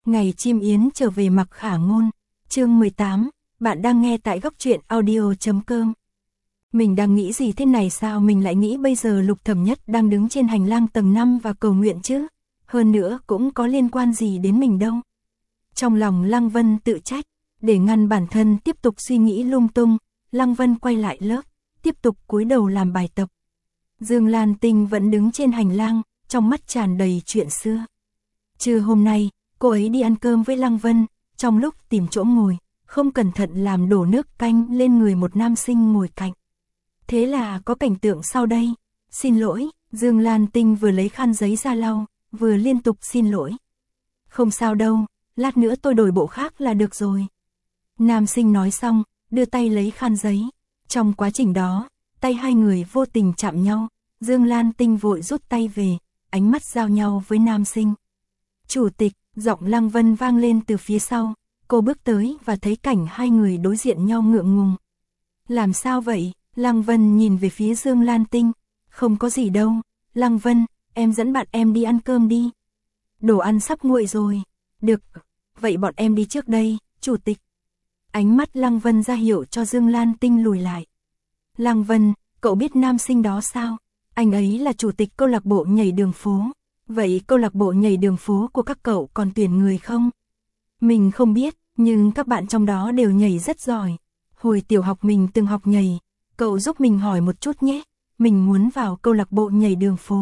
Ngày chim yến trở về Mặc Khả Ngôn, chương 18, bạn đang nghe tại góc truyện audio.com. Mình đang nghĩ gì thế này, sao mình lại nghĩ bây giờ Lục Thẩm Nhất đang đứng trên hành lang tầng 5 và cầu nguyện chứ? Hơn nữa cũng có liên quan gì đến mình đâu. Trong lòng Lăng Vân tự trách, để ngăn bản thân tiếp tục suy nghĩ lung tung, Lăng Vân quay lại lớp, tiếp tục cúi đầu làm bài tập. Dương Lan Tinh vẫn đứng trên hành lang, trong mắt tràn đầy chuyện xưa. Trưa hôm nay, cô ấy đi ăn cơm với Lăng Vân, trong lúc tìm chỗ ngồi, không cẩn thận làm đổ nước canh lên người một nam sinh ngồi cạnh. Thế là có cảnh tượng sau đây. Xin lỗi, Dương Lan Tinh vừa lấy khăn giấy ra lau, vừa liên tục xin lỗi. Không sao đâu, lát nữa tôi đổi bộ khác là được rồi. Nam sinh nói xong, đưa tay lấy khăn giấy. Trong quá trình đó, tay hai người vô tình chạm nhau, Dương Lan Tinh vội rút tay về, ánh mắt giao nhau với nam sinh. Chủ tịch, giọng Lăng Vân vang lên từ phía sau, cô bước tới và thấy cảnh hai người đối diện nhau ngượng ngùng. Làm sao vậy? Lăng Vân nhìn về phía Dương Lan Tinh. Không có gì đâu, Lăng Vân, em dẫn bạn em đi ăn cơm đi. Đồ ăn sắp nguội rồi. Được, vậy bọn em đi trước đây, chủ tịch. Ánh mắt Lăng Vân ra hiệu cho Dương Lan Tinh lùi lại. Lăng Vân, cậu biết nam sinh đó sao? Anh ấy là chủ tịch câu lạc bộ nhảy đường phố. Vậy câu lạc bộ nhảy đường phố của các cậu còn tuyển người không? Mình không biết, nhưng các bạn trong đó đều nhảy rất giỏi. Hồi tiểu học mình từng học nhảy, cậu giúp mình hỏi một chút nhé. Mình muốn vào câu lạc bộ nhảy đường phố.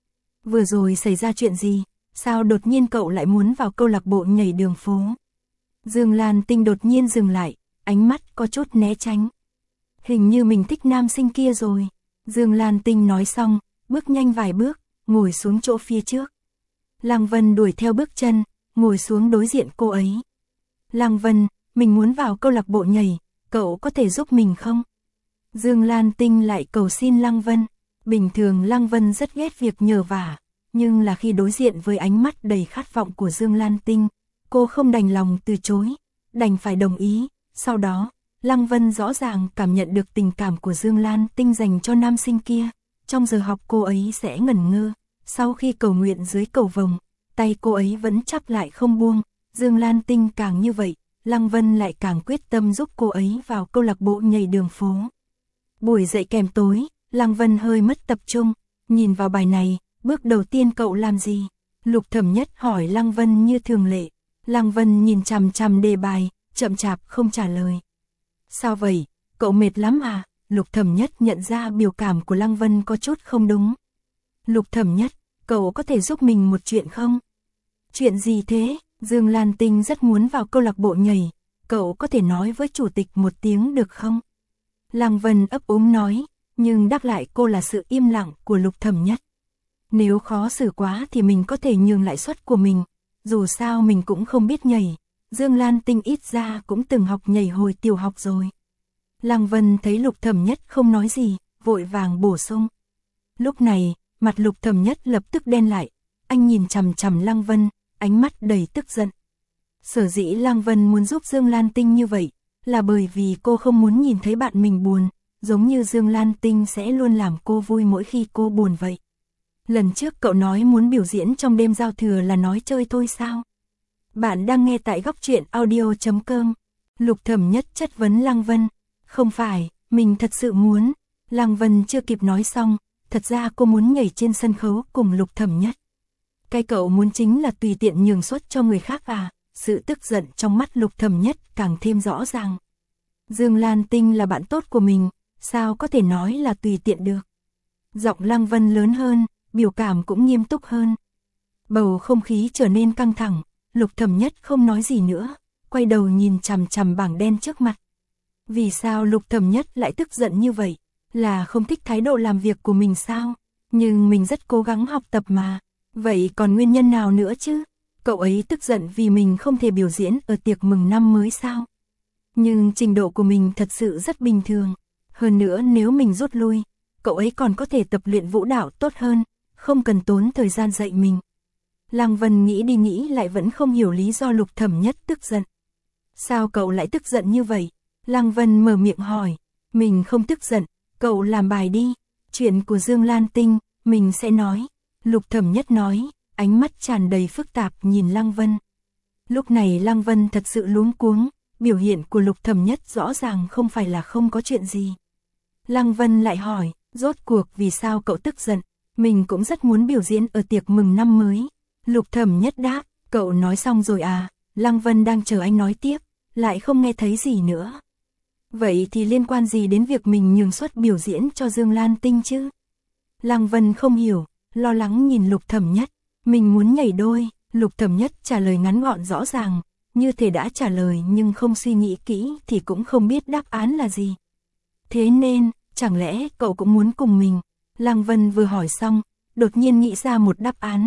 Vừa rồi xảy ra chuyện gì? Sao đột nhiên cậu lại muốn vào câu lạc bộ nhảy đường phố? Dương Lan Tinh đột nhiên dừng lại, ánh mắt có chút né tránh. Hình như mình thích nam sinh kia rồi. Dương Lan Tinh nói xong, bước nhanh vài bước, ngồi xuống chỗ phía trước. Lăng Vân đuổi theo bước chân, ngồi xuống đối diện cô ấy. Lăng Vân, mình muốn vào câu lạc bộ nhảy, cậu có thể giúp mình không? Dương Lan Tinh lại cầu xin Lăng Vân. Bình thường Lăng Vân rất ghét việc nhờ vả, nhưng là khi đối diện với ánh mắt đầy khát vọng của Dương Lan Tinh, cô không đành lòng từ chối, đành phải đồng ý. Sau đó, Lăng Vân rõ ràng cảm nhận được tình cảm của Dương Lan Tinh dành cho nam sinh kia. Trong giờ học cô ấy sẽ ngẩn ngơ, sau khi cầu nguyện dưới cầu vồng, tay cô ấy vẫn chắp lại không buông. Dương Lan Tinh càng như vậy, Lăng Vân lại càng quyết tâm giúp cô ấy vào câu lạc bộ nhảy đường phố. Buổi dạy kèm tối, Lăng Vân hơi mất tập trung, nhìn vào bài này, bước đầu tiên cậu làm gì? Lục Thẩm Nhất hỏi Lăng Vân như thường lệ. Lăng Vân nhìn chằm chằm đề bài, chậm chạp không trả lời. Sao vậy, cậu mệt lắm à? Lục Thẩm Nhất nhận ra biểu cảm của Lăng Vân có chút không đúng. Lục Thẩm Nhất, cậu có thể giúp mình một chuyện không? Chuyện gì thế? Dương Lan Tinh rất muốn vào câu lạc bộ nhảy, cậu có thể nói với chủ tịch một tiếng được không? Lăng Vân ấp úng nói, nhưng đáp lại cô là sự im lặng của Lục Thẩm Nhất. Nếu khó xử quá thì mình có thể nhường lại suất của mình, dù sao mình cũng không biết nhảy. Dương Lan Tinh ít ra cũng từng học nhảy hồi tiểu học rồi. Lăng Vân thấy Lục Thẩm Nhất không nói gì, vội vàng bổ sung. Lúc này, mặt Lục Thẩm Nhất lập tức đen lại, anh nhìn chằm chằm Lăng Vân, ánh mắt đầy tức giận. Sở dĩ Lăng Vân muốn giúp Dương Lan Tinh như vậy, là bởi vì cô không muốn nhìn thấy bạn mình buồn, giống như Dương Lan Tinh sẽ luôn làm cô vui mỗi khi cô buồn vậy. Lần trước cậu nói muốn biểu diễn trong đêm giao thừa là nói chơi thôi sao? Bạn đang nghe tại góc truyện audio.com. Lục Thẩm Nhất chất vấn Lăng Vân. Không phải, mình thật sự muốn. Lăng Vân chưa kịp nói xong, thật ra cô muốn nhảy trên sân khấu cùng Lục Thẩm Nhất. Cái cậu muốn chính là tùy tiện nhường suất cho người khác à? Sự tức giận trong mắt Lục Thẩm Nhất càng thêm rõ ràng. Dương Lan Tinh là bạn tốt của mình, sao có thể nói là tùy tiện được? Giọng Lăng Vân lớn hơn, biểu cảm cũng nghiêm túc hơn. Bầu không khí trở nên căng thẳng, Lục Thẩm Nhất không nói gì nữa, quay đầu nhìn chằm chằm bảng đen trước mặt. Vì sao Lục Thẩm Nhất lại tức giận như vậy? Là không thích thái độ làm việc của mình sao? Nhưng mình rất cố gắng học tập mà. Vậy còn nguyên nhân nào nữa chứ? Cậu ấy tức giận vì mình không thể biểu diễn ở tiệc mừng năm mới sao? Nhưng trình độ của mình thật sự rất bình thường. Hơn nữa nếu mình rút lui, cậu ấy còn có thể tập luyện vũ đạo tốt hơn, không cần tốn thời gian dạy mình. Lăng Vân nghĩ đi nghĩ lại vẫn không hiểu lý do Lục Thẩm Nhất tức giận. Sao cậu lại tức giận như vậy? Lăng Vân mở miệng hỏi. Mình không tức giận, cậu làm bài đi. Chuyện của Dương Lan Tinh, mình sẽ nói. Lục Thẩm Nhất nói, ánh mắt tràn đầy phức tạp nhìn Lăng Vân. Lúc này Lăng Vân thật sự luống cuống, biểu hiện của Lục Thẩm Nhất rõ ràng không phải là không có chuyện gì. Lăng Vân lại hỏi, rốt cuộc vì sao cậu tức giận, mình cũng rất muốn biểu diễn ở tiệc mừng năm mới. Lục Thẩm Nhất đáp, cậu nói xong rồi à? Lăng Vân đang chờ anh nói tiếp, lại không nghe thấy gì nữa. Vậy thì liên quan gì đến việc mình nhường suất biểu diễn cho Dương Lan Tinh chứ? Lăng Vân không hiểu, lo lắng nhìn Lục Thẩm Nhất, mình muốn nhảy đôi. Lục Thẩm Nhất trả lời ngắn gọn rõ ràng, như thể đã trả lời nhưng không suy nghĩ kỹ thì cũng không biết đáp án là gì. Thế nên, chẳng lẽ cậu cũng muốn cùng mình? Lăng Vân vừa hỏi xong, đột nhiên nghĩ ra một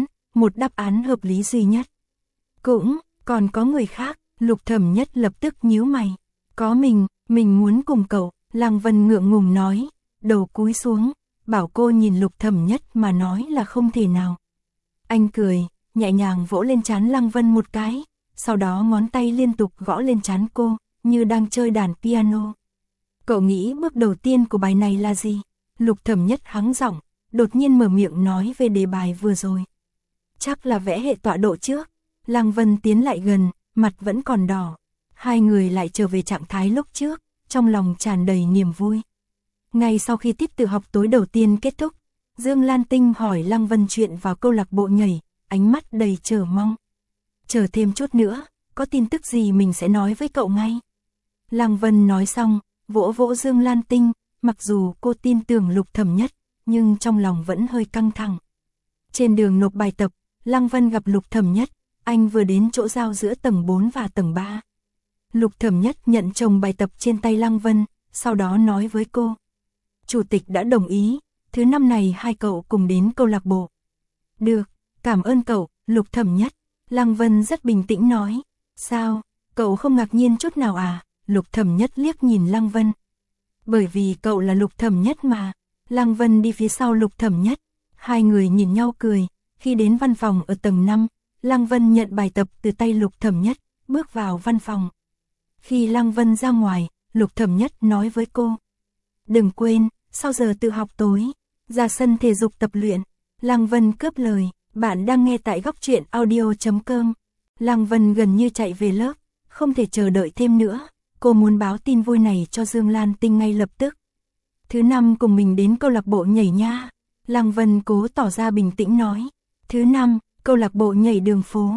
đáp án hợp lý duy nhất. Cũng, còn có người khác, Lục Thẩm Nhất lập tức nhíu mày. Có mình muốn cùng cậu, Lăng Vân ngượng ngùng nói, đầu cúi xuống, bảo cô nhìn Lục Thẩm Nhất mà nói là không thể nào. Anh cười, nhẹ nhàng vỗ lên trán Lăng Vân một cái, sau đó ngón tay liên tục gõ lên trán cô, như đang chơi đàn piano. Cậu nghĩ bước đầu tiên của bài này là gì? Lục Thẩm Nhất hắng giọng, đột nhiên mở miệng nói về đề bài vừa rồi. Chắc là vẽ hệ tọa độ trước. Lăng Vân tiến lại gần, mặt vẫn còn đỏ. Hai người lại trở về trạng thái lúc trước, trong lòng tràn đầy niềm vui. Ngay sau khi tiết tự học tối đầu tiên kết thúc, Dương Lan Tinh hỏi Lăng Vân chuyện vào câu lạc bộ nhảy, ánh mắt đầy chờ mong. Chờ thêm chút nữa, có tin tức gì mình sẽ nói với cậu ngay. Lăng Vân nói xong, vỗ vỗ Dương Lan Tinh, mặc dù cô tin tưởng Lục Thẩm Nhất, nhưng trong lòng vẫn hơi căng thẳng. Trên đường nộp bài tập, Lăng Vân gặp Lục Thẩm Nhất, anh vừa đến chỗ giao giữa tầng 4 và tầng 3. Lục Thẩm Nhất nhận chồng bài tập trên tay Lăng Vân, sau đó nói với cô. Chủ tịch đã đồng ý, thứ năm này hai cậu cùng đến câu lạc bộ. Được, cảm ơn cậu, Lục Thẩm Nhất. Lăng Vân rất bình tĩnh nói. Sao, cậu không ngạc nhiên chút nào à? Lục Thẩm Nhất liếc nhìn Lăng Vân. Bởi vì cậu là Lục Thẩm Nhất mà. Lăng Vân đi phía sau Lục Thẩm Nhất. Hai người nhìn nhau cười. Khi đến văn phòng ở tầng 5, Lăng Vân nhận bài tập từ tay Lục Thẩm Nhất, bước vào văn phòng. Khi Lăng Vân ra ngoài, Lục Thẩm Nhất nói với cô. Đừng quên, sau giờ tự học tối, ra sân thể dục tập luyện. Lăng Vân cướp lời, bạn đang nghe tại Góc Truyện Audio.com. Lăng Vân gần như chạy về lớp, không thể chờ đợi thêm nữa. Cô muốn báo tin vui này cho Dương Lan Tinh ngay lập tức. Thứ năm cùng mình đến câu lạc bộ nhảy nha. Lăng Vân cố tỏ ra bình tĩnh nói. Thứ năm, câu lạc bộ nhảy đường phố.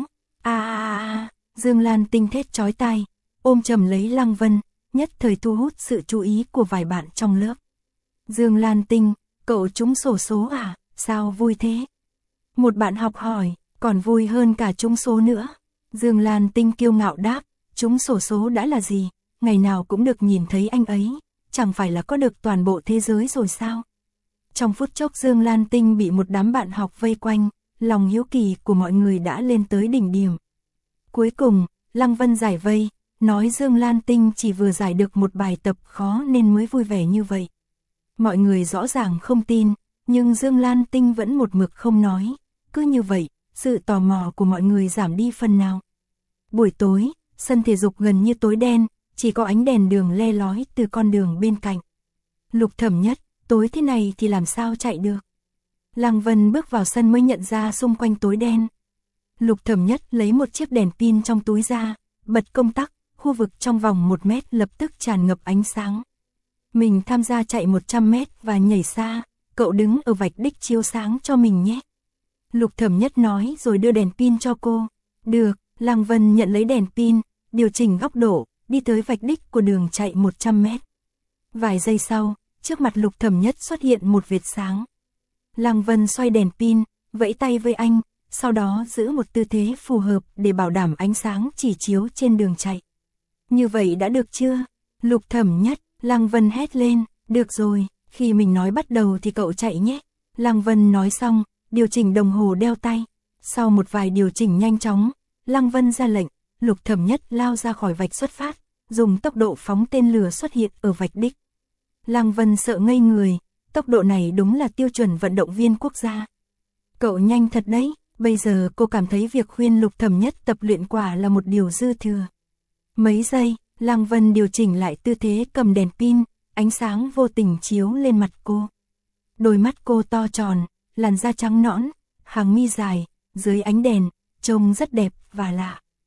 Dương Lan Tinh thét chói tai, ôm chầm lấy Lăng Vân, nhất thời thu hút sự chú ý của vài bạn trong lớp. Dương Lan Tinh, cậu trúng xổ số à? Sao vui thế? Một bạn học hỏi, còn vui hơn cả trúng số nữa. Dương Lan Tinh kiêu ngạo đáp, trúng xổ số đã là gì? Ngày nào cũng được nhìn thấy anh ấy, chẳng phải là có được toàn bộ thế giới rồi sao? Trong phút chốc Dương Lan Tinh bị một đám bạn học vây quanh, lòng hiếu kỳ của mọi người đã lên tới đỉnh điểm. Cuối cùng, Lăng Vân giải vây, nói Dương Lan Tinh chỉ vừa giải được một bài tập khó nên mới vui vẻ như vậy. Mọi người rõ ràng không tin, nhưng Dương Lan Tinh vẫn một mực không nói. Cứ như vậy, sự tò mò của mọi người giảm đi phần nào. Buổi tối, sân thể dục gần như tối đen, chỉ có ánh đèn đường le lói từ con đường bên cạnh. Lục Thẩm Nhất, tối thế này thì làm sao chạy được? Lăng Vân bước vào sân mới nhận ra xung quanh tối đen. Lục Thẩm Nhất lấy một chiếc đèn pin trong túi ra, bật công tắc, khu vực trong vòng 1 mét lập tức tràn ngập ánh sáng. Mình tham gia chạy 100 mét và nhảy xa, cậu đứng ở vạch đích chiếu sáng cho mình nhé. Lục Thẩm Nhất nói rồi đưa đèn pin cho cô. Được, Lăng Vân nhận lấy đèn pin, điều chỉnh góc độ, đi tới vạch đích của đường chạy 100 mét. Vài giây sau, trước mặt Lục Thẩm Nhất xuất hiện một vệt sáng. Lăng Vân xoay đèn pin, vẫy tay với anh, sau đó giữ một tư thế phù hợp để bảo đảm ánh sáng chỉ chiếu trên đường chạy. Như vậy đã được chưa? Lục Thẩm Nhất, Lăng Vân hét lên, được rồi, khi mình nói bắt đầu thì cậu chạy nhé. Lăng Vân nói xong, điều chỉnh đồng hồ đeo tay. Sau một vài điều chỉnh nhanh chóng, Lăng Vân ra lệnh, Lục Thẩm Nhất lao ra khỏi vạch xuất phát, dùng tốc độ phóng tên lửa xuất hiện ở vạch đích. Lăng Vân sợ ngây người, tốc độ này đúng là tiêu chuẩn vận động viên quốc gia. Cậu nhanh thật đấy, bây giờ cô cảm thấy việc khuyên Lục Thẩm Nhất tập luyện quả là một điều dư thừa. Mấy giây, Lăng Vân điều chỉnh lại tư thế cầm đèn pin, ánh sáng vô tình chiếu lên mặt cô. Đôi mắt cô to tròn, làn da trắng nõn, hàng mi dài, dưới ánh đèn, trông rất đẹp và lạ.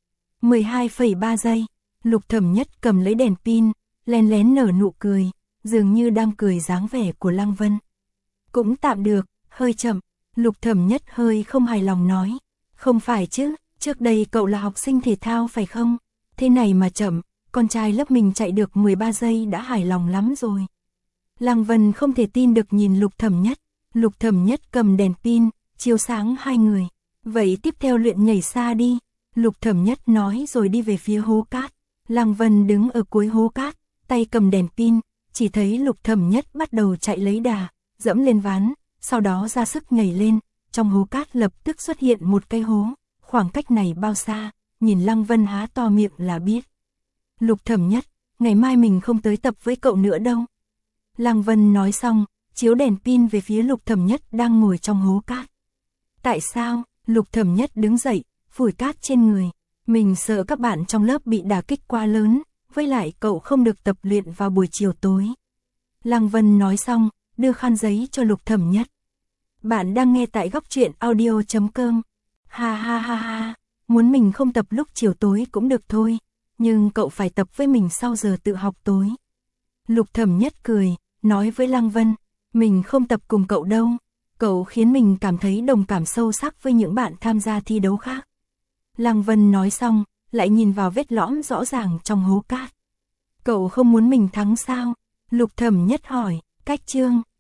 12,3 giây. Lục Thẩm Nhất cầm lấy đèn pin, lén lén nở nụ cười, dường như đang cười dáng vẻ của Lăng Vân. Cũng tạm được, hơi chậm. Lục Thẩm Nhất hơi không hài lòng nói. Không phải chứ, trước đây cậu là học sinh thể thao phải không? Thế này mà chậm, con trai lớp mình chạy được 13 giây đã hài lòng lắm rồi. Lăng Vân không thể tin được nhìn Lục Thẩm Nhất. Lục Thẩm Nhất cầm đèn pin, chiếu sáng hai người. Vậy tiếp theo luyện nhảy xa đi. Lục Thẩm Nhất nói rồi đi về phía hố cát. Lăng Vân đứng ở cuối hố cát, tay cầm đèn pin, chỉ thấy Lục Thẩm Nhất bắt đầu chạy lấy đà, dẫm lên ván, sau đó ra sức nhảy lên. Trong hố cát lập tức xuất hiện một cái hố, khoảng cách này bao xa, nhìn Lăng Vân há to miệng là biết. Lục Thẩm Nhất, ngày mai mình không tới tập với cậu nữa đâu. Lăng Vân nói xong, chiếu đèn pin về phía Lục Thẩm Nhất đang ngồi trong hố cát. Tại sao? Lục Thẩm Nhất đứng dậy, phủi cát trên người. Mình sợ các bạn trong lớp bị đả kích quá lớn, với lại cậu không được tập luyện vào buổi chiều tối. Lăng Vân nói xong, đưa khăn giấy cho Lục Thẩm Nhất. Bạn đang nghe tại Góc Truyện Audio.com. Ha ha ha ha, muốn mình không tập lúc chiều tối cũng được thôi, nhưng cậu phải tập với mình sau giờ tự học tối. Lục Thẩm Nhất cười, nói với Lăng Vân, mình không tập cùng cậu đâu, cậu khiến mình cảm thấy đồng cảm sâu sắc với những bạn tham gia thi đấu khác. Lăng Vân nói xong, lại nhìn vào vết lõm rõ ràng trong hố cát. Cậu không muốn mình thắng sao? Lục Thẩm Nhất hỏi, cách chương.